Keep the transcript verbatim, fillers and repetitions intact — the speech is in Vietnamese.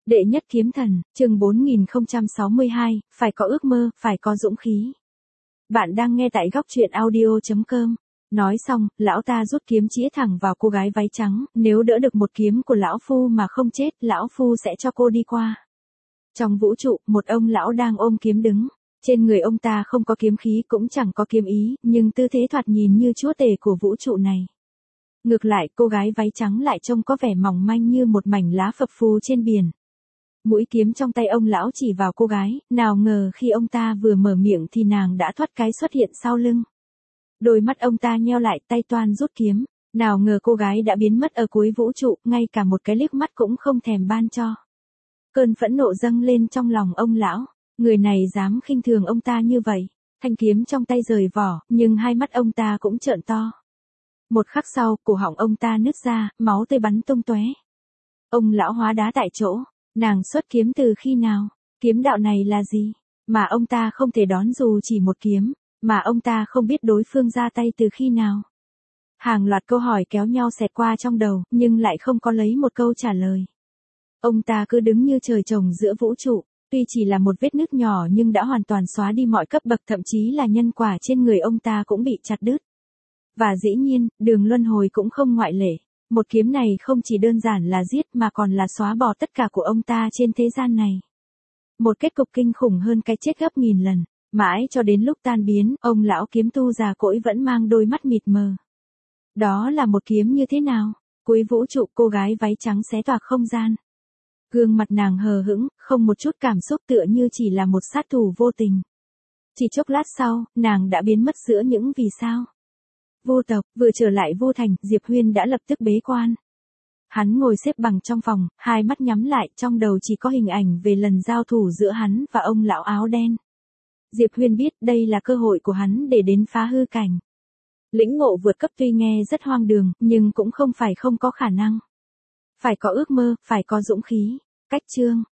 Đệ nhất kiếm thần, chương bốn nghìn không trăm sáu mươi hai, phải có ước mơ, phải có dũng khí. Bạn đang nghe tại góc truyện audio chấm com. Nói xong, lão ta rút kiếm chĩa thẳng vào cô gái váy trắng, nếu đỡ được một kiếm của lão phu mà không chết, lão phu sẽ cho cô đi qua. Trong vũ trụ, một ông lão đang ôm kiếm đứng. Trên người ông ta không có kiếm khí cũng chẳng có kiếm ý, nhưng tư thế thoạt nhìn như chúa tể của vũ trụ này. Ngược lại, cô gái váy trắng lại trông có vẻ mỏng manh như một mảnh lá phập phù trên biển. Mũi kiếm trong tay ông lão chỉ vào cô gái, nào ngờ khi ông ta vừa mở miệng thì nàng đã thoát cái xuất hiện sau lưng. Đôi mắt ông ta nheo lại, tay toan rút kiếm, nào ngờ cô gái đã biến mất ở cuối vũ trụ, ngay cả một cái liếc mắt cũng không thèm ban cho. Cơn phẫn nộ dâng lên trong lòng ông lão, người này dám khinh thường ông ta như vậy. Thanh kiếm trong tay rời vỏ, nhưng hai mắt ông ta cũng trợn to. Một khắc sau, cổ họng ông ta nứt ra, máu tươi bắn tung tóe. Ông lão hóa đá tại chỗ. Nàng xuất kiếm từ khi nào? Kiếm đạo này là gì? Mà ông ta không thể đón dù chỉ một kiếm, mà ông ta không biết đối phương ra tay từ khi nào. Hàng loạt câu hỏi kéo nhau xẹt qua trong đầu, nhưng lại không có lấy một câu trả lời. Ông ta cứ đứng như trời trồng giữa vũ trụ, tuy chỉ là một vết nứt nhỏ nhưng đã hoàn toàn xóa đi mọi cấp bậc, thậm chí là nhân quả trên người ông ta cũng bị chặt đứt. Và dĩ nhiên, đường luân hồi cũng không ngoại lệ. Một kiếm này không chỉ đơn giản là giết mà còn là xóa bỏ tất cả của ông ta trên thế gian này. Một kết cục kinh khủng hơn cái chết gấp nghìn lần, mãi cho đến lúc tan biến, ông lão kiếm tu già cỗi vẫn mang đôi mắt mịt mờ. Đó là một kiếm như thế nào? Cuối vũ trụ, cô gái váy trắng xé toạc không gian. Gương mặt nàng hờ hững, không một chút cảm xúc, tựa như chỉ là một sát thủ vô tình. Chỉ chốc lát sau, nàng đã biến mất giữa những vì sao. Vô tộc, vừa trở lại Vô Thành, Diệp Huyên đã lập tức bế quan. Hắn ngồi xếp bằng trong phòng, hai mắt nhắm lại, trong đầu chỉ có hình ảnh về lần giao thủ giữa hắn và ông lão áo đen. Diệp Huyên biết đây là cơ hội của hắn để đến phá hư cảnh. Lĩnh ngộ vượt cấp tuy nghe rất hoang đường, nhưng cũng không phải không có khả năng. Phải có ước mơ, phải có dũng khí. Cách chương.